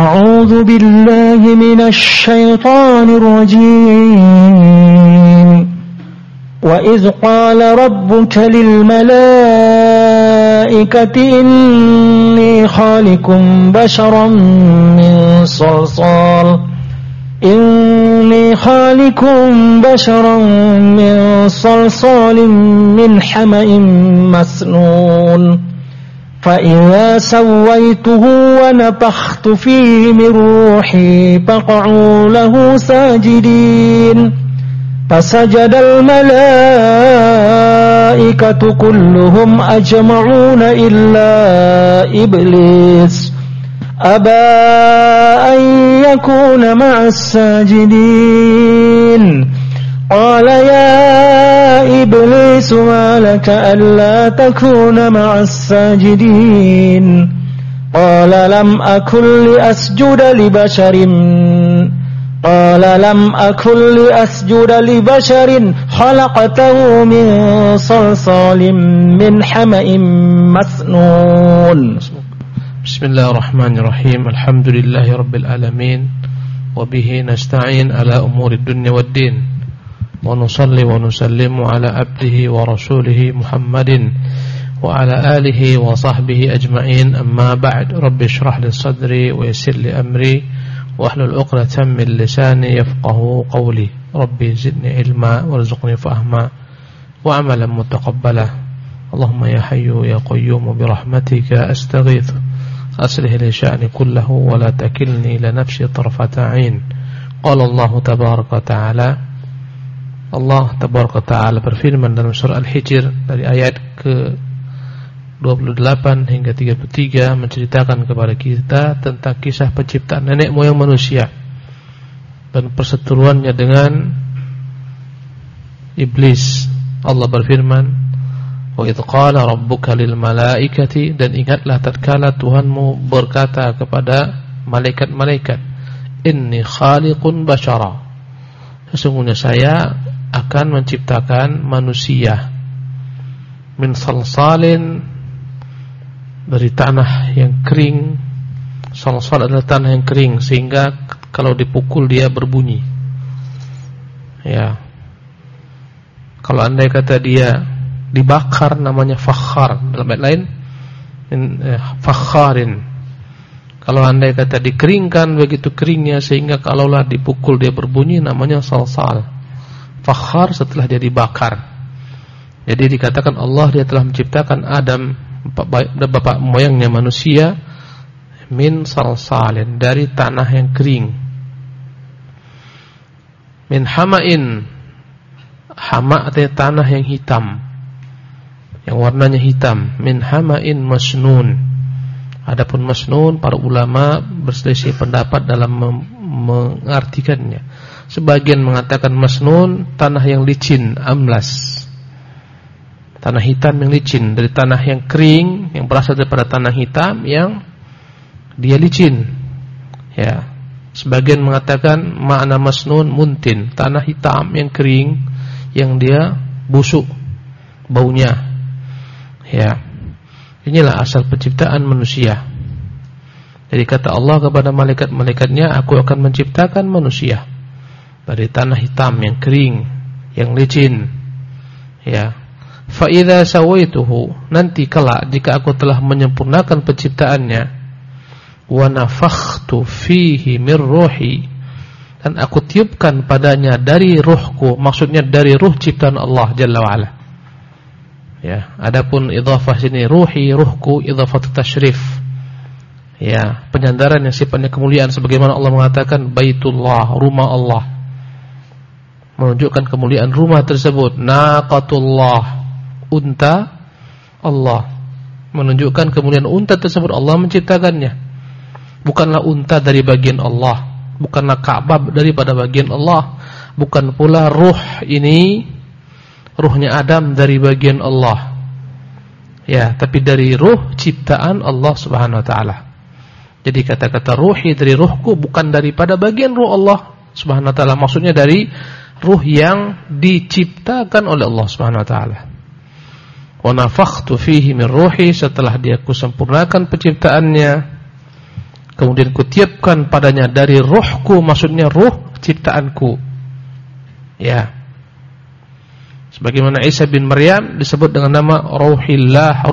أعوذ بالله من الشيطان الرجيم وإذ قال ربك للملائكة إني خالق بشرا من صلصال من حمأ مسنون فإذا سويته ونفخت فيه من روحي فقعوا له ساجدين فسجد الملائكة كلهم أجمعون إلا إبليس أبى أن يكون مع الساجدين قال يا إبليس ما لك ألا تكون مع الساجدين قال لم أكن لأسجد لبشر خلقته من صلصال من حمأ مسنون. Bismillahirrahmanirrahim. Alhamdulillahi rabbil alamin wa bihi nasta'in ala umuri dunya waddin wa nusalli wa nusallimu ala abdihi wa rasulihi Muhammadin wa ala alihi wa sahbihi ajma'in, amma ba'd. Rabbi shrah li sadri wa yassir li amri wa ahlul 'uqdatam min lisani yafqahu qawli. Rabbi zidni ilma warzuqni fahma wa amalan mutaqabbala. Allahumma ya hayyu ya qayyum bi rahmatika astaghitsu أصلح لي شأني كله ولا تكلني لنفسي طرفة عين. قال الله تبارك وتعالى, Allah tabaraka ta'ala berfirman dalam surah Al-Hijr dari ayat ke-28 hingga 33, menceritakan kepada kita tentang kisah penciptaan nenek moyang manusia dan perseteruannya dengan iblis. Allah berfirman, wa idh qala rabbuka lil malaikati, dan ingatlah tatkala Tuhanmu berkata kepada malaikat-malaikat, inni khaliqun bashara, sesungguhnya saya akan menciptakan manusia, min salsalin, dari tanah yang kering. Salsal adalah tanah yang kering sehingga kalau dipukul dia berbunyi. Ya, kalau andai kata dia dibakar namanya fakhar, dalam ayat lain fakharin. Kalau andai kata dikeringkan begitu keringnya sehingga kalaulah dipukul dia berbunyi, namanya salsal. Fakhar setelah dia dibakar. Jadi dikatakan Allah dia telah menciptakan Adam, bapak moyangnya manusia, min salsalin, dari tanah yang kering, min hama'in. Hama' artinya tanah yang hitam, yang warnanya hitam, min hama'in masnun. Adapun masnun, para ulama berselisih pendapat dalam mengartikannya. Sebagian mengatakan masnun tanah yang licin, amlas, tanah hitam yang licin, dari tanah yang kering yang berasal daripada tanah hitam yang dia licin. Ya, sebagian mengatakan makna masnun muntin, tanah hitam yang kering yang dia busuk baunya. Ya, inilah asal penciptaan manusia. Jadi kata Allah kepada malaikat-malaikatnya, aku akan menciptakan manusia dari tanah hitam yang kering, yang licin. Ya, fa idza sawaituhu, nanti kelak jika aku telah menyempurnakan penciptaannya, wa nafakhtu fihi min ruhi, dan aku tiupkan padanya dari ruhku, maksudnya dari ruh ciptaan Allah Jalla wa Ala. Ya, adapun idhafah sini ruhi, ruhku, idhafah tasyrif. Ya, penyandaran yang sifatnya kemuliaan, sebagaimana Allah mengatakan Baitullah, rumah Allah, menunjukkan kemuliaan rumah tersebut. Naqatullah, unta Allah, menunjukkan kemuliaan unta tersebut. Allah menciptakannya. Bukanlah unta dari bagian Allah, bukanlah Ka'bah daripada bagian Allah, bukan pula ruh ini, ruhnya Adam dari bagian Allah. Ya, tapi dari ruh ciptaan Allah Subhanahu wa taala. Jadi kata-kata ruhi, dari ruhku, bukan daripada bagian ruh Allah Subhanahu wa taala, maksudnya dari ruh yang diciptakan oleh Allah Subhanahu wa taala. Wa nafakhtu fihi min ruhi, setelah dia kusempurnakan penciptaannya, kemudian kutiupkan padanya dari ruhku, maksudnya ruh ciptaanku. Ya. Sebagaimana Isa bin Maryam disebut dengan nama Ruhillah,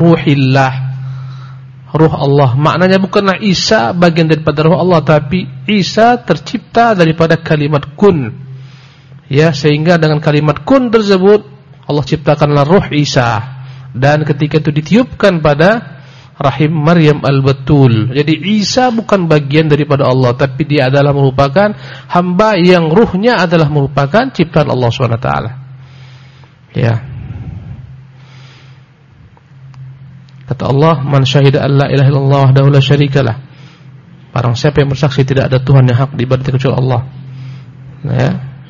Ruh Allah. Maknanya bukanlah Isa bagian daripada Ruh Allah, tapi Isa tercipta daripada kalimat kun. Ya, sehingga dengan kalimat kun tersebut Allah ciptakanlah Ruh Isa, dan ketika itu ditiupkan pada rahim Maryam al-Batul. Jadi Isa bukan bagian daripada Allah, tapi dia adalah merupakan hamba yang ruhnya adalah merupakan ciptaan Allah SWT. Ya. Kata Allah, man syahida an la ilaha illallah wahdahu la syarikalah. Barang siapa yang bersaksi tidak ada Tuhan yang hak diibadati kecuali Allah. Ya.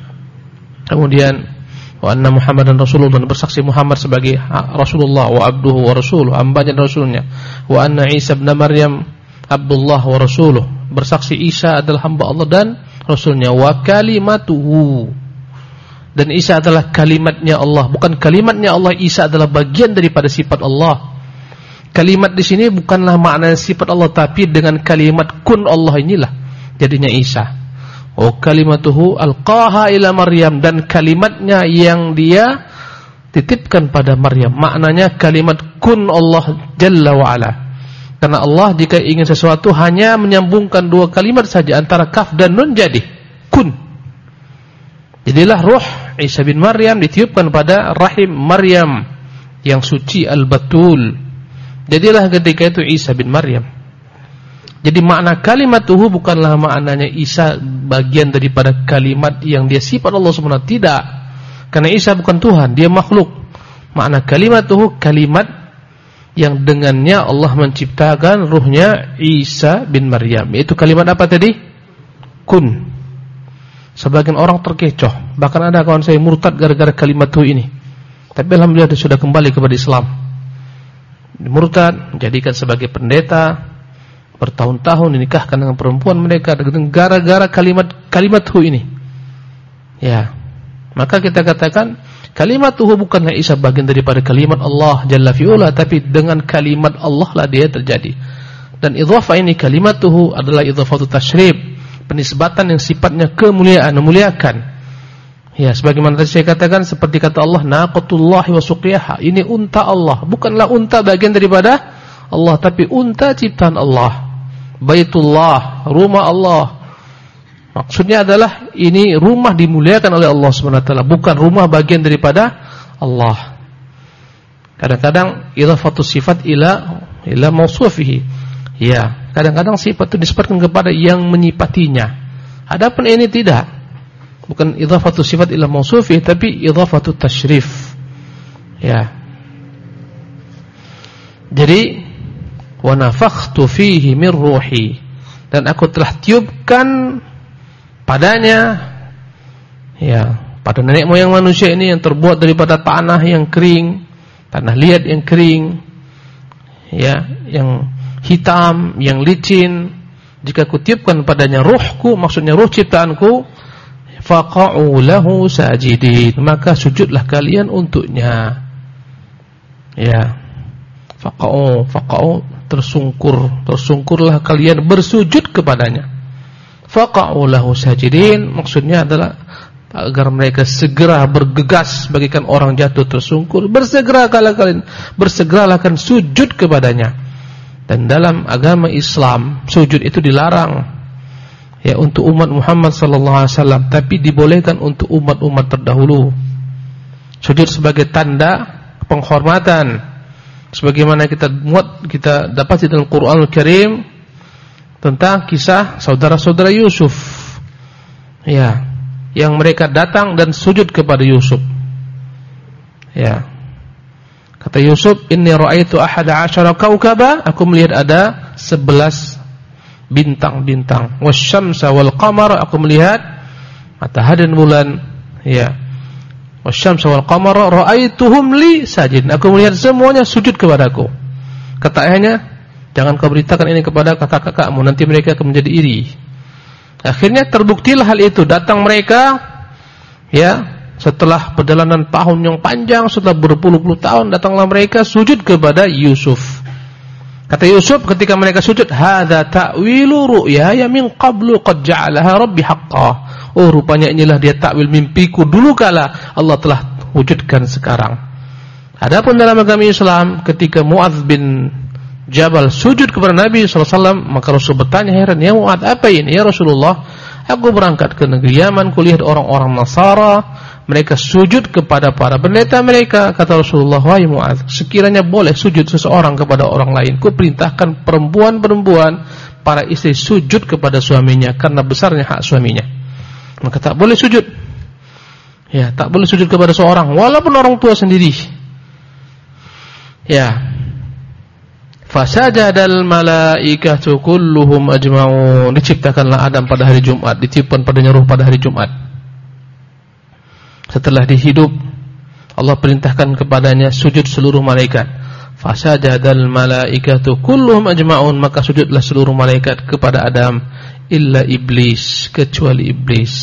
Kemudian wa anna Muhammadan Rasulullah, dan bersaksi Muhammad sebagai Rasulullah, wa abduhu wa rasuluh, hambanya dan rasulnya. Wa anna Isa bin Maryam Abdullah wa rasuluh, bersaksi Isa adalah hamba Allah dan rasulnya. Wa kalimatuhu, dan Isa adalah kalimatnya Allah, bukan kalimatnya Allah. Isa adalah bagian daripada sifat Allah. Kalimat di sini bukanlah makna sifat Allah, tapi dengan kalimat kun Allah inilah jadinya Isa. Oh, kalimatuhu alqaha ila Maryam, dan kalimatnya yang dia titipkan pada Maryam. Maknanya kalimat kun Allah Jalla wa Ala. Karena Allah jika ingin sesuatu hanya menyambungkan dua kalimat saja antara kaf dan nun, jadi kun. Jadilah ruh Isa bin Maryam ditiupkan pada rahim Maryam yang suci al-Batul. Jadilah ketika itu Isa bin Maryam. Jadi makna kalimatuhu bukanlah maknanya Isa bagian daripada kalimat yang dia sifat Allah SWT. Tidak. Karena Isa bukan Tuhan, dia makhluk. Makna kalimatuhu kalimat yang dengannya Allah menciptakan ruhnya Isa bin Maryam. Itu kalimat apa tadi? Kun. Sebagian orang terkecoh. Bahkan ada kawan saya murtad gara-gara kalimatuhu ini. Tapi alhamdulillah dia sudah kembali kepada Islam. Murtad, jadikan sebagai pendeta, bertahun-tahun dinikahkan dengan perempuan mereka gara-gara kalimat-hu ini. Ya. Maka kita katakan kalimat-hu bukanlah Isa bagian daripada kalimat Allah Jalla fi'ula, tapi dengan kalimat Allah lah dia terjadi. Dan idhafah ini kalimat-hu adalah idhafatu tasyrif, penisbatan yang sifatnya kemuliaan, memuliakan. Ya, sebagaimana tadi saya katakan, seperti kata Allah, naqatullahi wa suqiyaha. Ini unta Allah, bukanlah unta bagian daripada Allah, tapi unta ciptaan Allah. Baitullah, rumah Allah. Maksudnya adalah ini rumah dimuliakan oleh Allah SWT, bukan rumah bagian daripada Allah. Kadang-kadang idhafatus sifat ila mausufihi. Ya, kadang-kadang sifat itu disebutkan kepada yang menyifatinya. Adapun ini tidak. Bukan idhafatus sifat ila mausufihi, tapi idhafatut tasyrif. Ya. Jadi wa nafakhtu fihi min ruhi, dan aku telah tiupkan padanya, ya, pada nenek moyang manusia ini yang terbuat daripada tanah yang kering, tanah liat yang kering, ya, yang hitam, yang licin. Jika kutiupkan padanya ruhku, maksudnya ruh ciptaanku, faqa'u lahu sajidin, maka sujudlah kalian untuknya. Ya, faqa'u tersungkurlah kalian bersujud kepadanya. Faqa'u lahu sajidin, maksudnya adalah agar mereka segera bergegas bagaikan orang jatuh tersungkur, bersegeralah kalian sujud kepadanya. Dan dalam agama Islam sujud itu dilarang, ya, untuk umat Muhammad sallallahu alaihi wasallam, tapi dibolehkan untuk umat-umat terdahulu. Sujud sebagai tanda penghormatan, sebagaimana kita dapat dalam Quranul Karim tentang kisah saudara-saudara Yusuf, ya, yang mereka datang dan sujud kepada Yusuf. Ya. Kata Yusuf, inni ra'aitu ahada asyara kaukaba, aku melihat ada 11 bintang-bintang. Wasyamsa wal qamara, aku melihat matahari dan bulan. Ya. Wasyamsa wal qamara ra'aituhum li sajid, aku melihat semuanya sujud kepadaku. Kata ayahnya, jangan kau beritakan ini kepada kakak-kakakmu, nanti mereka akan menjadi iri. Akhirnya terbuktilah hal itu. Datang mereka, ya, setelah perjalanan tahun yang panjang, setelah berpuluh-puluh tahun, datanglah mereka sujud kepada Yusuf. Kata Yusuf ketika mereka sujud, hadza ta'wilu ru'yaya min qablu qad ja'alaha rabbi haqqan. Oh, rupanya inilah dia takwil mimpiku dulu kala, Allah telah wujudkan sekarang. Adapun dalam agama Islam, ketika Mu'adz bin Jabal sujud kepada Nabi SAW, maka Rasul bertanya heran, ya Mu'adz, apa ini? Ya Rasulullah, aku berangkat ke negeri Yaman, kulihat orang-orang Nasara, mereka sujud kepada para pendeta mereka. Kata Rasulullah, wahai Mu'adz, sekiranya boleh sujud seseorang kepada orang lain, ku perintahkan perempuan-perempuan, para istri sujud kepada suaminya, karena besarnya hak suaminya. Maka tak boleh sujud. Ya, tak boleh sujud kepada seorang, walaupun orang tua sendiri. Ya. Fasajadal malaikatu kulluhum ajma'un. Diciptakanlah Adam pada hari Jumat, ditiupkan padanya ruh pada hari Jumat. Setelah dihidup, Allah perintahkan kepadanya sujud seluruh malaikat. Fasajadal malaikatu kulluhum ajma'un, maka sujudlah seluruh malaikat kepada Adam, illa iblis, kecuali iblis.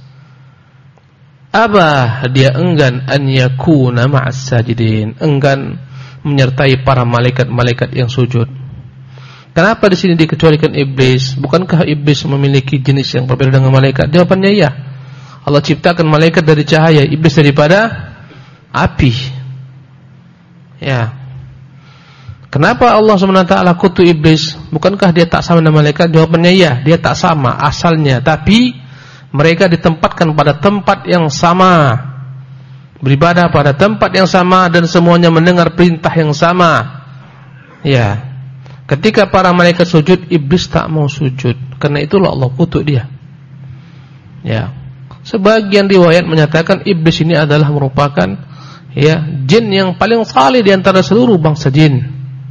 Abah, dia enggan an yakuna ma'as sajidin, enggan menyertai para malaikat-malaikat yang sujud. Kenapa di sini dikecualikan iblis? Bukankah iblis memiliki jenis yang berbeda dengan malaikat? Jawabannya ya. Allah ciptakan malaikat dari cahaya, iblis daripada api. Ya. Kenapa Allah SWT kutu iblis? Bukankah dia tak sama dengan malaikat? Jawabannya ya, dia tak sama asalnya, tapi mereka ditempatkan pada tempat yang sama, beribadah pada tempat yang sama, dan semuanya mendengar perintah yang sama. Ya. Ketika para malaikat sujud, iblis tak mau sujud. Karena itulah Allah kutuk dia. Ya. Sebagian riwayat menyatakan iblis ini adalah merupakan jin yang paling saleh di antara seluruh bangsa jin.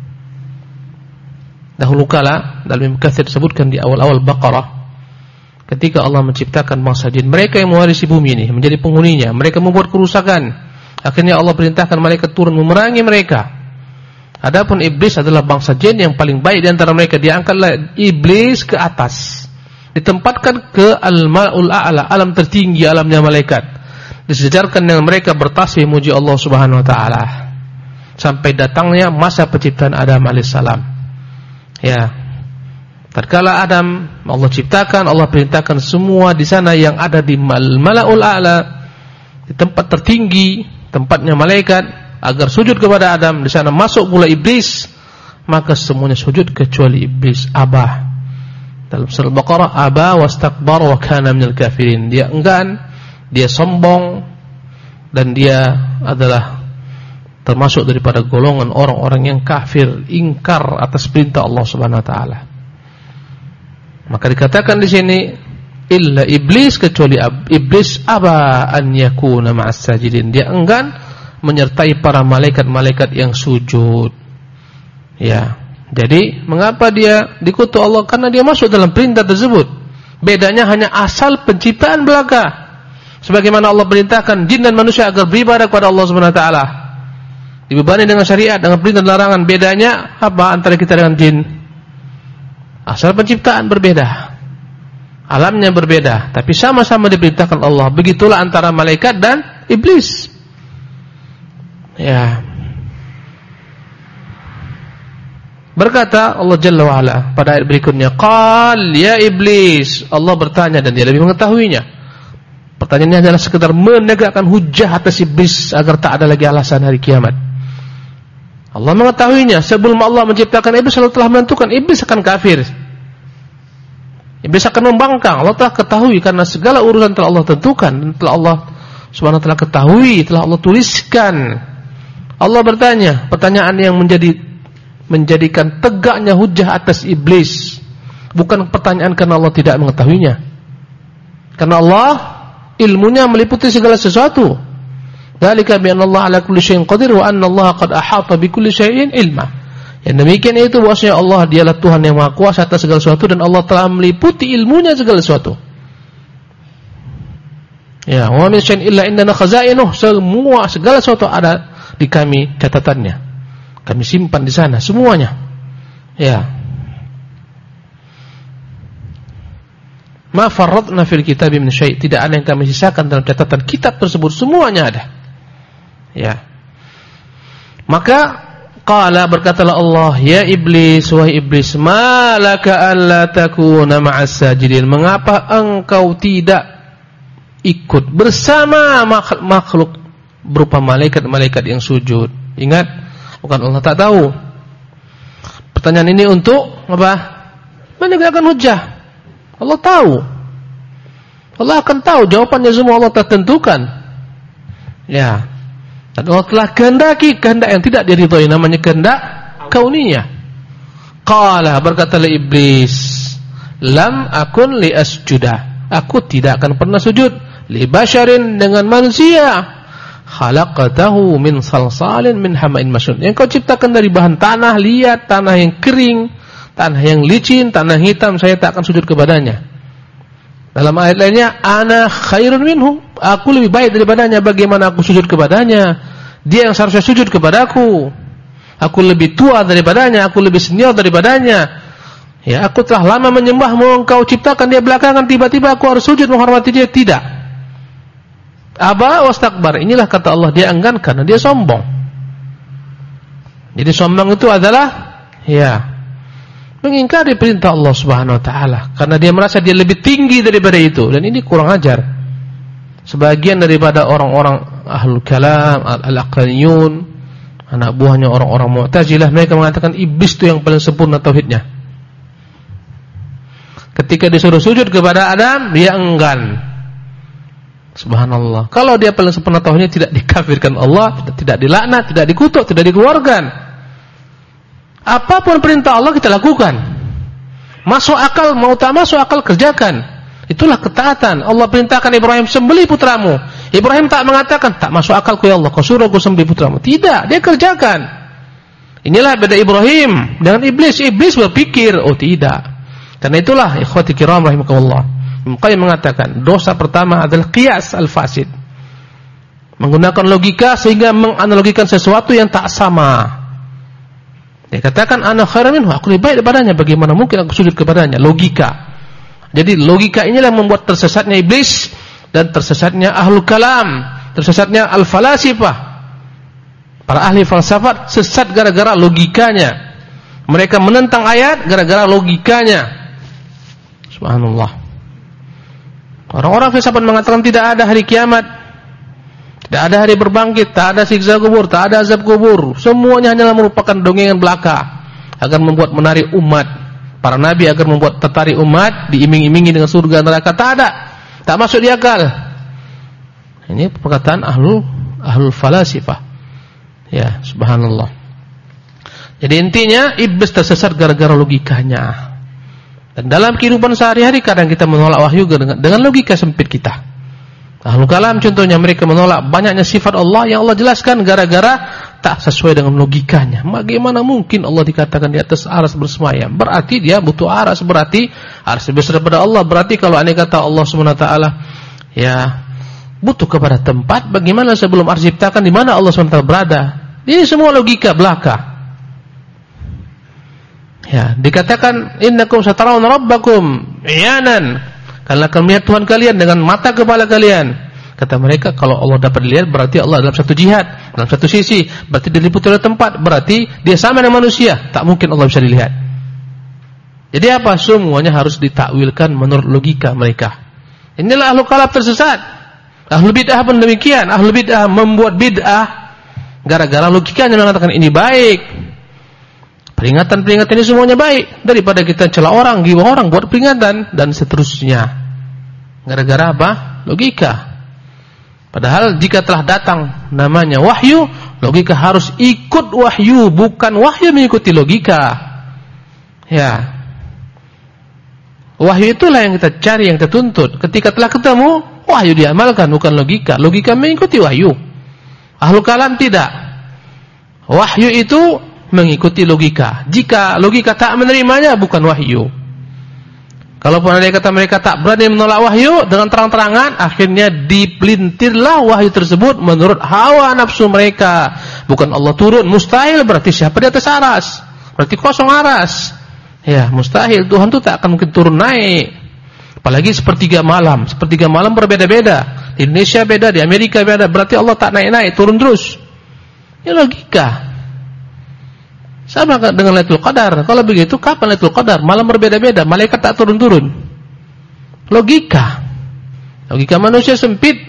Dahulu kala dalam Ibnu Katsir disebutkan di awal-awal Baqarah, ketika Allah menciptakan bangsa jin, mereka yang mewarisi bumi ini, menjadi penghuninya, mereka membuat kerusakan. Akhirnya Allah perintahkan malaikat turun memerangi mereka. Adapun iblis adalah bangsa jin yang paling baik di antara mereka. Diangkatlah iblis ke atas, ditempatkan ke al-ma'ul a'la, alam tertinggi, alamnya malaikat. Disejarkan dengan mereka bertasbih muji Allah Subhanahu wa taala sampai datangnya masa penciptaan Adam alaihissalam. Ya. Tatkala Adam Allah ciptakan, Allah perintahkan semua di sana yang ada di al-mala'ul a'la, di tempat tertinggi, tempatnya malaikat, agar sujud kepada Adam. Di sana masuk pula iblis, maka semuanya sujud kecuali iblis. Abah. Dalam surah Baqarah, aba wastakbar wa kana minal kafirin. Dia enggan, dia sombong, dan dia adalah termasuk daripada golongan orang-orang yang kafir, ingkar atas perintah Allah Subhanahu wa taala. Maka dikatakan di sini illa iblis, kecuali iblis, aba an yakuna ma'as sajidin. Dia enggan menyertai para malaikat-malaikat yang sujud. Ya. Jadi, mengapa dia dikutuk Allah? Karena dia masuk dalam perintah tersebut. Bedanya hanya asal penciptaan belaka. Sebagaimana Allah perintahkan jin dan manusia agar beribadah kepada Allah Subhanahu wa taala. Dibebani dengan syariat, dengan perintah dan larangan. Bedanya apa antara kita dengan jin? Asal penciptaan berbeda. Alamnya berbeda, tapi sama-sama diperintahkan Allah. Begitulah antara malaikat dan iblis. Ya. Berkata Allah Jalla wa Ala pada ayat berikutnya, qal ya iblis. Allah bertanya dan dia lebih mengetahuinya. Pertanyaannya adalah sekedar menegakkan hujah atas iblis agar tak ada lagi alasan hari kiamat. Allah mengetahuinya. Sebelum Allah menciptakan iblis, Allah telah menentukan iblis akan kafir, iblis akan membangkang. Allah telah ketahui karena segala urusan telah Allah tentukan dan telah Allah Subhanahu wa taala ketahui, telah Allah tuliskan. Allah bertanya, pertanyaan yang menjadikan tegaknya hujah atas iblis, bukan pertanyaan karena Allah tidak mengetahuinya. Karena Allah ilmunya meliputi segala sesuatu. Dzalika bi anna Allah ala kulli syai'in qadir wa anna Allah qad ahata bi kulli syai'in ilma. Yang demikian itu bahwasanya Allah dialah Tuhan yang Maha Kuasa atas segala sesuatu dan Allah telah meliputi ilmunya segala sesuatu. Ya, wa min syai'in illa indana khazainuh. Semua segala sesuatu ada di kami catatannya. Kami simpan di sana semuanya. Ya. Ma farratna fil kitabi min syai'. Tidak ada yang kami sisakan dalam catatan kitab tersebut, semuanya ada. Ya. Maka Qala, berkatalah Allah, ya iblis, wahai iblis, malaka alla takuna ma'as sajidin, mengapa engkau tidak ikut bersama makhluk berupa malaikat-malaikat yang sujud? Ingat, bukan Allah tak tahu. Pertanyaan ini untuk apa? Menegakkan hujjah. Allah tahu. Allah akan tahu jawabannya, semua Allah telah tentukan. Ya. Dan Allah telah kehendaki kehendak yang tidak diridhoi, namanya kehendak kauniyah. Qala, berkatalah iblis, lam akun li asjuda, aku tidak akan pernah sujud li basyarin, dengan manusia, khalaqatahu min salsalin min hama'in masnun, yang kau ciptakan dari bahan tanah liat, tanah yang kering, tanah yang licin, tanah hitam, saya tak akan sujud kepadanya. Dalam ayat lainnya, ana khairun minhu, aku lebih baik daripadanya, bagaimana aku sujud kepadanya? Dia yang seharusnya sujud kepadaku. Aku lebih tua daripadanya, aku lebih senior daripadanya. Ya, aku telah lama menyembahmu, engkau ciptakan dia belakangan, tiba-tiba aku harus sujud menghormati dia? Tidak. Aba wastakbar, inilah kata Allah, dia enggan karena dia sombong. Jadi sombong itu adalah ya mengingkari perintah Allah Subhanahu wa taala karena dia merasa dia lebih tinggi daripada itu, dan ini kurang ajar. Sebagian daripada orang-orang ahlul kalam, al-aqlaniyun, anak buahnya orang-orang Mu'tazilah, mereka mengatakan iblis itu yang paling sempurna tauhidnya. Ketika disuruh sujud kepada Adam, dia enggan. Subhanallah. Kalau dia paling sempurna tauhidnya, tidak dikafirkan Allah, tidak dilaknat, tidak dikutuk, tidak dikeluarkan. Apapun perintah Allah kita lakukan. Masuk akal, mau tak masuk akal, kerjakan. Itulah ketaatan. Allah perintahkan Ibrahim, sembelih putramu. Ibrahim tak mengatakan, tak masuk akalku ya Allah, kau suruh aku sembelih putramu. Tidak, dia kerjakan. Inilah beda Ibrahim dengan iblis. Iblis berpikir, oh tidak. Karena itulah ikhwati kiram rahimakumullah, Muqayyim mengatakan dosa pertama adalah qiyas al-fasid, menggunakan logika sehingga menganalogikan sesuatu yang tak sama. Dia katakan ana khairun minhu, aku lebih baik daripadanya, bagaimana mungkin aku sujud kepadanya? Logika. Jadi logika inilah yang membuat tersesatnya iblis dan tersesatnya ahlul kalam, tersesatnya al-falasifah. Para ahli falsafat sesat gara-gara logikanya. Mereka menentang ayat gara-gara logikanya. Subhanallah. Orang-orang filsafat mengatakan tidak ada hari kiamat, tidak ada hari berbangkit, tak ada siksa kubur, tak ada azab kubur. Semuanya hanyalah merupakan dongengan belaka agar membuat menarik umat. Para nabi agar membuat tertarik umat, diiming-imingi dengan surga neraka. Tak ada, tak masuk di akal. Ini perkataan ahlul falasifah. Ya, subhanallah. Jadi intinya iblis tersesat gara-gara logikanya. Dan dalam kehidupan sehari-hari kadang kita menolak wahyu dengan logika sempit kita. Ahlul kalam contohnya, mereka menolak banyaknya sifat Allah yang Allah jelaskan gara-gara tak sesuai dengan logikanya. Bagaimana mungkin Allah dikatakan di atas arsy bersemayam? Berarti dia butuh arsy, berarti arsy besar daripada Allah. Berarti kalau andai kata Allah SWT ya butuh kepada tempat, bagaimana sebelum arsy diciptakan di mana Allah SWT berada? Ini semua logika belaka. Ya, dikatakan innakum satarawna rabbakum iyanan, kalian akan melihat Tuhan kalian dengan mata kepala kalian. Kata mereka, kalau Allah dapat dilihat berarti Allah dalam satu jihad, dalam satu sisi, berarti diliputi oleh tempat, berarti dia sama dengan manusia, tak mungkin Allah bisa dilihat. Jadi apa? Semuanya harus ditakwilkan menurut logika mereka. Inilah ahlul kalam tersesat. Ahlul bid'ah pun demikian. Ahlul bid'ah membuat bid'ah gara-gara logikanya mengatakan ini baik. Peringatan-peringatan ini semuanya baik. Daripada kita celah orang, gibah orang, buat peringatan dan seterusnya. Gara-gara apa? Logika. Padahal jika telah datang namanya wahyu, logika harus ikut wahyu, bukan wahyu mengikuti logika. Ya. Wahyu itulah yang kita cari, yang kita tuntut. Ketika telah ketemu, wahyu diamalkan, bukan logika. Logika mengikuti wahyu. Ahlul kalam tidak. Wahyu itu mengikuti logika. Jika logika tak menerimanya, bukan wahyu. Kalaupun ada kata mereka tak berani menolak wahyu dengan terang-terangan, akhirnya dipelintirlah wahyu tersebut menurut hawa nafsu mereka. Bukan Allah turun, mustahil. Berarti siapa di atas aras? Berarti kosong aras. Ya, mustahil. Tuhan itu tak akan mungkin turun naik. Apalagi sepertiga malam. Sepertiga malam berbeda-beda. Di Indonesia beda, di Amerika beda. Berarti Allah tak naik-naik, turun terus. Ini logika. Sama dengan Lailatul Qadar. Kalau begitu kapan Lailatul Qadar? Malam berbeda-beda, malaikat tak turun-turun. Logika manusia sempit.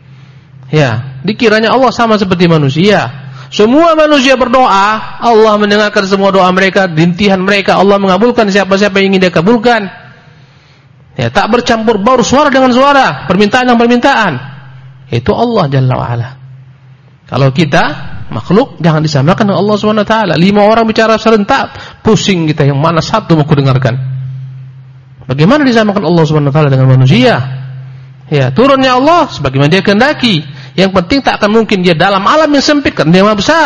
Ya, dikiranya Allah sama seperti manusia. Semua manusia berdoa, Allah mendengarkan semua doa mereka, rintihan mereka, Allah mengabulkan siapa-siapa yang ingin Dia kabulkan. Ya, tak bercampur baur suara dengan suara, permintaan dengan permintaan. Itu Allah Jalla wa Ala. Kalau kita makhluk, jangan disamakan dengan Allah Subhanahu wa taala. 5 orang bicara serentak, pusing kita, yang mana satu mau kudengarkan. Bagaimana disamakan Allah Subhanahu wa taala dengan manusia? Ya, turunnya Allah sebagaimana Dia kehendaki. Yang penting tak akan mungkin Dia dalam alam yang sempit, karena Dia Maha besar.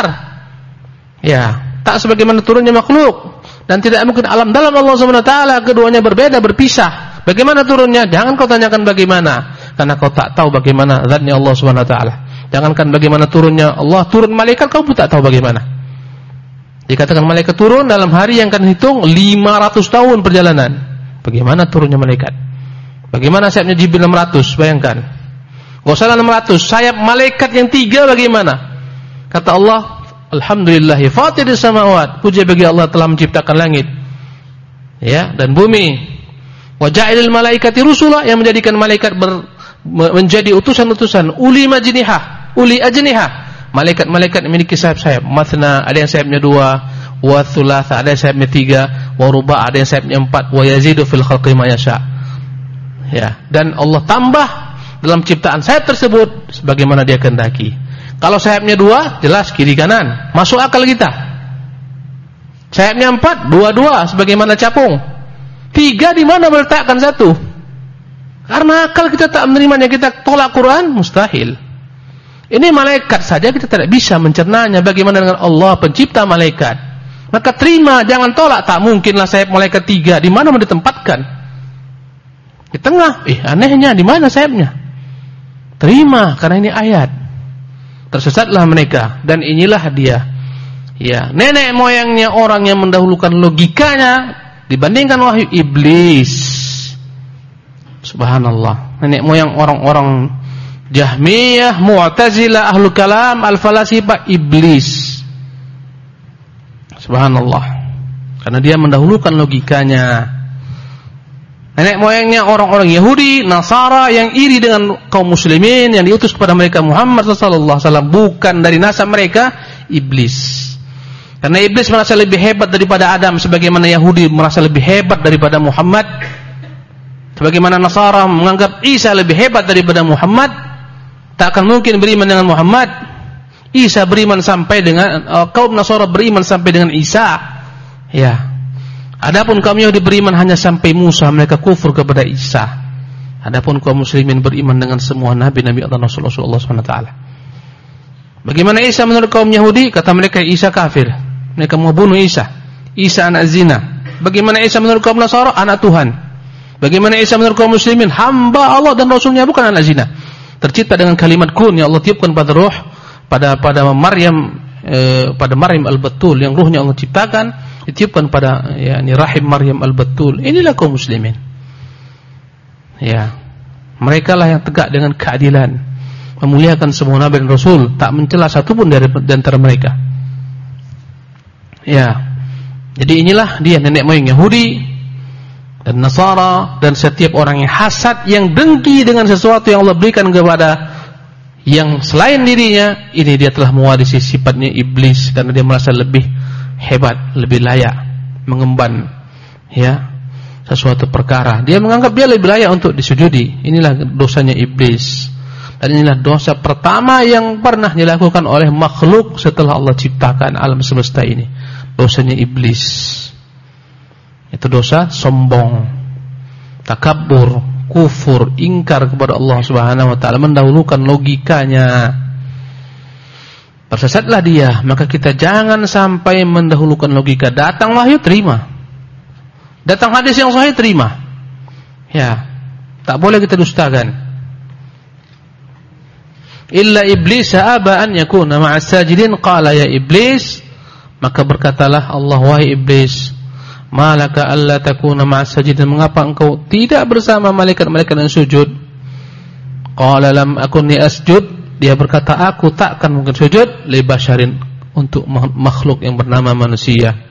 Ya, tak sebagaimana turunnya makhluk, dan tidak mungkin alam dalam Allah Subhanahu wa taala, keduanya berbeda, berpisah. Bagaimana turunnya? Jangan kau tanyakan bagaimana, karena kau tak tahu bagaimana zatnya Allah Subhanahu wa taala. Jangankan bagaimana turunnya Allah, turun malaikat kau pun tak tahu bagaimana. Dikatakan malaikat turun dalam hari yang akan hitung 500 tahun perjalanan. Bagaimana turunnya malaikat? Bagaimana sayapnya Jibril 600? Bayangkan. Gak usah 600, sayap malaikat yang 3 bagaimana? Kata Allah, alhamdulillah fatiris samawat, puji bagi Allah telah menciptakan langit, ya, dan bumi. Wa ja'ilil malaikati rusula, yang menjadikan malaikat menjadi utusan-utusan, uli ajnihah, malaikat-malaikat memiliki sayap-sayap. Mathna, ada yang sayapnya 2, wa thulatha, ada yang sayapnya 3, wa ruba', ada yang sayapnya 4, wa yazidu fil khalqi ma yasha. Ya, dan Allah tambah dalam ciptaan sayap tersebut sebagaimana Dia kehendaki. Kalau sayapnya 2, jelas kiri kanan, masuk akal kita. Sayapnya 4, 2-2 sebagaimana capung. 3 di mana meletakkan satu? Karena akal kita tak menerimanya, kita tolak Quran, mustahil. Ini malaikat saja kita tidak bisa mencernanya, bagaimana dengan Allah pencipta malaikat? Maka terima, jangan tolak. Tak mungkinlah sayap malaikat 3, di mana mau ditempatkan? Di tengah. Anehnya, di mana sayapnya? Terima, karena ini ayat. Tersesatlah mereka, dan inilah dia. Ya, nenek moyangnya orang yang mendahulukan logikanya dibandingkan wahyu, iblis. Subhanallah. Nenek moyang orang-orang Jahmiyah, Mu'tazilah, Ahlul Kalam, Al-Falasifah, iblis. Subhanallah. Karena dia mendahulukan logikanya. Nenek moyangnya orang-orang Yahudi, Nasara yang iri dengan kaum muslimin yang diutus kepada mereka Muhammad sallallahu alaihi wasallam, bukan dari nasab mereka, iblis. Karena iblis merasa lebih hebat daripada Adam, sebagaimana Yahudi merasa lebih hebat daripada Muhammad. Sebagaimana Nasara menganggap Isa lebih hebat daripada Muhammad, tak akan mungkin beriman dengan Muhammad. Isa beriman sampai dengan kaum Nasara beriman sampai dengan Isa. Ya. Adapun kaum Yahudi beriman hanya sampai Musa, mereka kufur kepada Isa. Adapun kaum muslimin beriman dengan semua nabi-nabi Allah Rasulullah SWT. Bagaimana Isa menurut kaum Yahudi? Kata mereka Isa kafir. Mereka mau bunuh Isa. Isa anak zina. Bagaimana Isa menurut kaum Nasara? Anak Tuhan. Bagaimana Isa menurut kaum muslimin? Hamba Allah dan Rasulnya, bukan anak zina. Tercipta dengan kalimat kun yang Allah tiupkan pada ruh, pada Maryam, pada Maryam al-Batul, yang ruhnya Allah ciptakan, ditiupkan pada rahim Maryam al-Batul. Inilah kaum muslimin. Ya, mereka lah yang tegak dengan keadilan, memuliakan semua nabi dan rasul, tak mencela satupun dari antara mereka. Ya, jadi inilah dia nenek moyang Yahudi dan Nasara, dan setiap orang yang hasad, yang dengki dengan sesuatu yang Allah berikan kepada yang selain dirinya, ini dia telah mewarisi sifatnya iblis, karena dia merasa lebih hebat, lebih layak mengemban sesuatu perkara. Dia menganggap dia lebih layak untuk disujudi. Inilah dosanya iblis. Dan inilah dosa pertama yang pernah dilakukan oleh makhluk setelah Allah ciptakan alam semesta ini. Dosanya iblis. Itu dosa sombong, takabur, kufur, ingkar kepada Allah Subhanahu wa taala, mendahulukan logikanya. Tersesatlah dia. Maka kita jangan sampai mendahulukan logika. Datang wahyu, terima. Datang hadis yang sahih, terima. Ya, tak boleh kita dustakan. Illa iblis aba an yakuna ma'as sajidin, qala ya iblis, maka berkatalah Allah, wahai iblis, malaka alla takuna ma'as sajidin, mengapa engkau tidak bersama malaikat-malaikat yang sujud? Qala lam akunni asjud, dia berkata, aku takkan mungkin sujud li basyarin, untuk makhluk yang bernama manusia.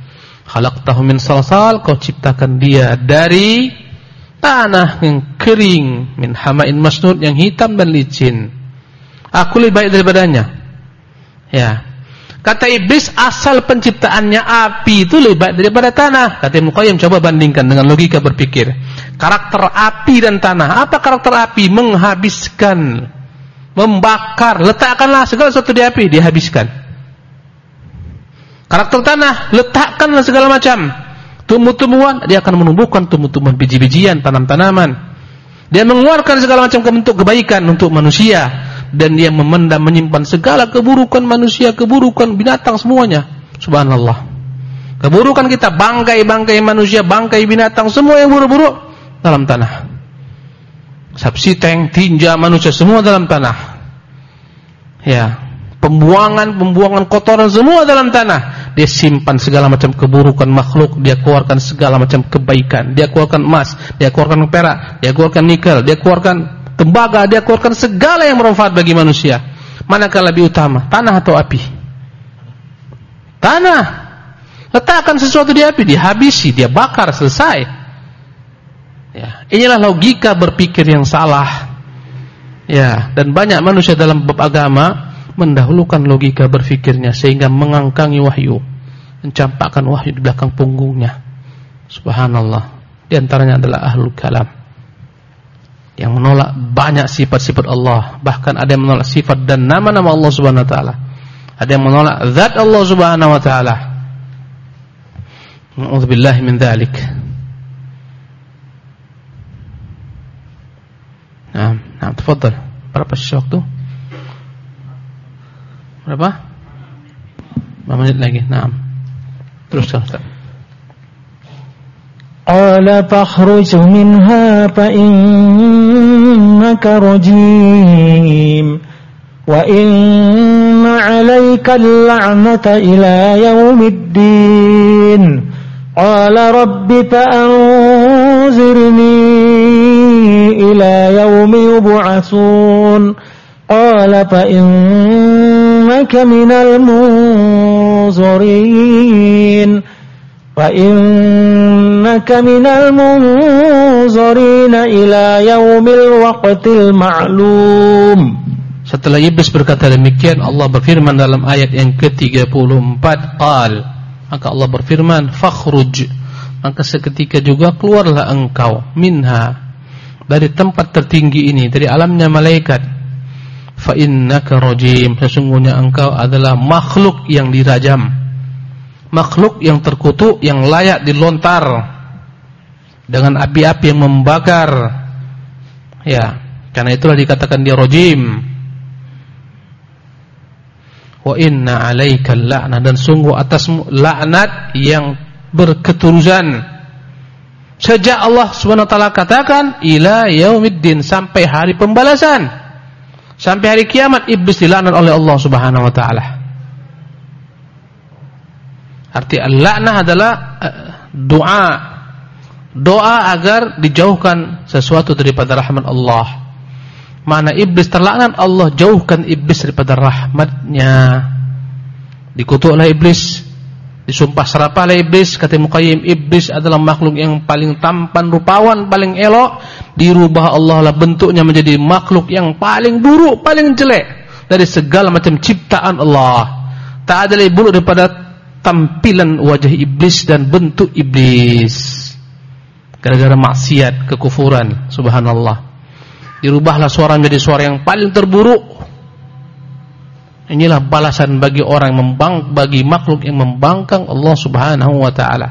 Khalaqtahu min salsal, kau ciptakan dia dari tanah yang kering, min hama'in masnud, yang hitam dan licin. Aku lebih baik daripadanya. Ya. Kata iblis, asal penciptaannya api itu lebih baik daripada tanah. Kata Ibnu Qayyim, coba bandingkan dengan logika berpikir. Karakter api dan tanah. Apa karakter api? Menghabiskan, membakar. Letakkanlah segala sesuatu di api, dihabiskan. Karakter tanah, letakkanlah segala macam tumbuh-tumbuhan, dia akan menumbuhkan tumbuh-tumbuhan, biji-bijian, tanam-tanaman. Dia mengeluarkan segala macam bentuk kebaikan untuk manusia. Dan dia memendam, menyimpan segala keburukan manusia, keburukan binatang semuanya. Subhanallah. Keburukan kita, bangkai-bangkai manusia, bangkai binatang, semua yang buruk-buruk dalam tanah. Sapsiteng, tinja manusia, semua dalam tanah. Ya, pembuangan kotoran semua dalam tanah. Dia simpan segala macam keburukan makhluk, dia keluarkan segala macam kebaikan. Dia keluarkan emas, dia keluarkan perak, dia keluarkan nikel, dia keluarkan tembaga, dia keluarkan segala yang bermanfaat bagi manusia. Manakah lebih utama, tanah atau api? Tanah. Letakkan sesuatu di api, dihabisi, dia bakar, selesai. Ya, inilah logika berpikir yang salah. Ya, dan banyak manusia dalam bab agama mendahulukan logika berpikirnya sehingga mengangkangi wahyu, mencampakkan wahyu di belakang punggungnya. Subhanallah. Di antaranya adalah ahlul kalam, yang menolak banyak sifat-sifat Allah, bahkan ada yang menolak sifat dan nama-nama Allah Subhanahu wa taala. Ada yang menolak zat Allah Subhanahu wa taala. Na'udzubillahi min dzalik. Nah, tafadhal. Berapa sisa waktu? Berapa? 5 menit lagi. Naam. Teruskan Ustaz. قال فاخرج منها فإنك رجيم وإن عليك اللعنة إلى يوم الدين قال رب فأنظرني إلى يوم يبعثون قال فإنك من المنظرين فإنك من المنظرين إلى يوم الوقت المعلوم. Setelah iblis berkata demikian, Allah berfirman dalam ayat yang ke-34, qal, maka Allah berfirman, fakhruj, maka seketika juga keluarlah engkau, minha, dari tempat tertinggi ini, dari alamnya malaikat. Fa innaka rajim, sesungguhnya engkau adalah makhluk yang dirajam, makhluk yang terkutuk, yang layak dilontar dengan api-api yang membakar. Ya, karena itulah dikatakan dia rajim. Wa inna 'alaikal la'nah, dan sungguh atasmu laknat yang berketerusan. Sejak Allah Subhanahu wa taala katakan ila yaumiddin, sampai hari pembalasan, sampai hari kiamat, iblis dilaknat oleh Allah Subhanahu wa taala. Arti al-la'nah adalah doa agar dijauhkan sesuatu daripada rahmat Allah. Mana iblis terlaknat, Allah jauhkan iblis daripada rahmatnya. Dikutuklah iblis, disumpah serapahlah iblis. Kata Ibnu Qayyim, iblis adalah makhluk yang paling tampan rupawan, paling elok. Dirubah Allah lah bentuknya menjadi makhluk yang paling buruk, paling jelek dari segala macam ciptaan Allah. Tak ada lebih buruk daripada tampilan wajah iblis dan bentuk iblis. Gara-gara maksiat, kekufuran, subhanallah. Dirubahlah suara menjadi suara yang paling terburuk. Inilah balasan bagi orang yang bagi makhluk yang membangkang Allah Subhanahu wa taala.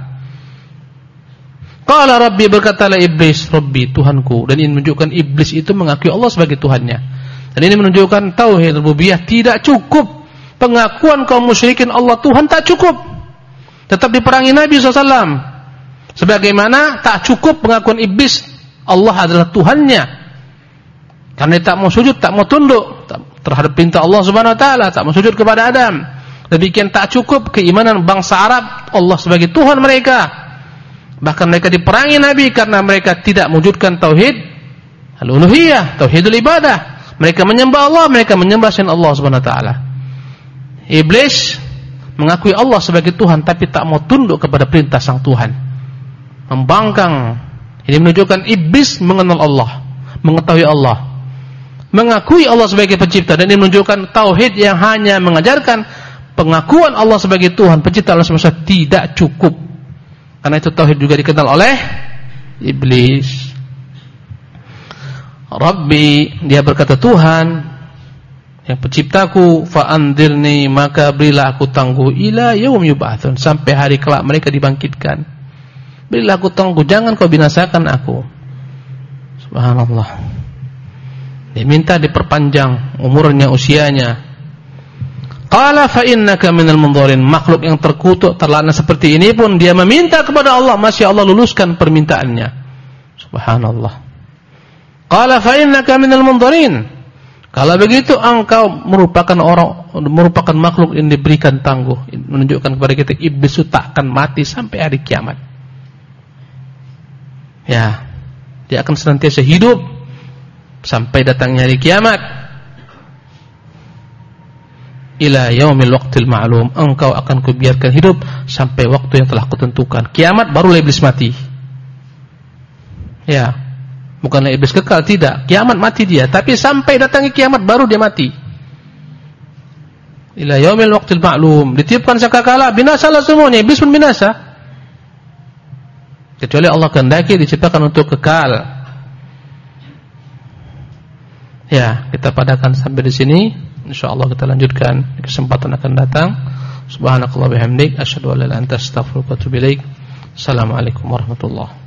Qala rabbi, berkatalah iblis, rabbi, Tuhanku. Dan ini menunjukkan iblis itu mengakui Allah sebagai Tuhannya. Dan ini menunjukkan tauhid rububiyah tidak cukup. Pengakuan kaum musyrikin Allah Tuhan tak cukup. Tetap diperangi Nabi SAW. Sebagaimana tak cukup pengakuan iblis Allah adalah Tuhannya. Karena dia tak mau sujud, tak mau tunduk terhadap perintah Allah Subhanahu wa taala, tak mau sujud kepada Adam. Demikian tak cukup keimanan bangsa Arab Allah sebagai Tuhan mereka. Bahkan mereka diperangi Nabi karena mereka tidak mewujudkan tauhid al-uluhiyah, tauhidul ibadah. Mereka menyembah Allah, mereka menyembah selain Allah Subhanahu wa taala. Iblis mengakui Allah sebagai Tuhan tapi tak mau tunduk kepada perintah sang Tuhan, membangkang. Ini menunjukkan iblis mengenal Allah, mengetahui Allah, mengakui Allah sebagai pencipta. Dan ini menunjukkan tauhid yang hanya mengajarkan pengakuan Allah sebagai Tuhan, pencipta alam semesta tidak cukup, karena itu tauhid juga dikenal oleh iblis. Rabbi, dia berkata Tuhan yang penciptaku, fa'andirni, maka berilah aku tangguh, ila yaum yub'atsun, sampai hari kelak mereka dibangkitkan. Berilah aku tangguh, jangan kau binasakan aku. Subhanallah. Diminta diperpanjang umurnya, usianya. Qala fa innaka minal mundharin, makhluk yang terkutuk, terlaknat seperti ini pun dia meminta kepada Allah, masih Allah luluskan permintaannya. Subhanallah. Qala fa innaka minal mundharin, kalau begitu engkau merupakan makhluk yang diberikan tangguh. Menunjukkan kepada kita iblis itu tak akan mati sampai hari kiamat. Ya, dia akan senantiasa hidup sampai datangnya hari kiamat. Ila yaumil waqtil ma'lum, engkau akan kubiarkan hidup sampai waktu yang telah kutentukan. Kiamat barulah iblis mati. Ya, bukanlah iblis kekal, tidak. Kiamat mati dia, tapi sampai datangnya kiamat baru dia mati. Ila yaumil waqtil ma'lum, ditiupkan sangkakala, binasalah semuanya, iblis pun binasa. Kecuali Allah kehendaki diciptakan untuk kekal. Ya, kita padakan sampai di sini. Insyaallah kita lanjutkan di kesempatan akan datang. Subhanakallah bihamdik, asyhadu an la ilaha illa anta, astaghfiruka wa atubu ilaik. Assalamualaikum warahmatullahi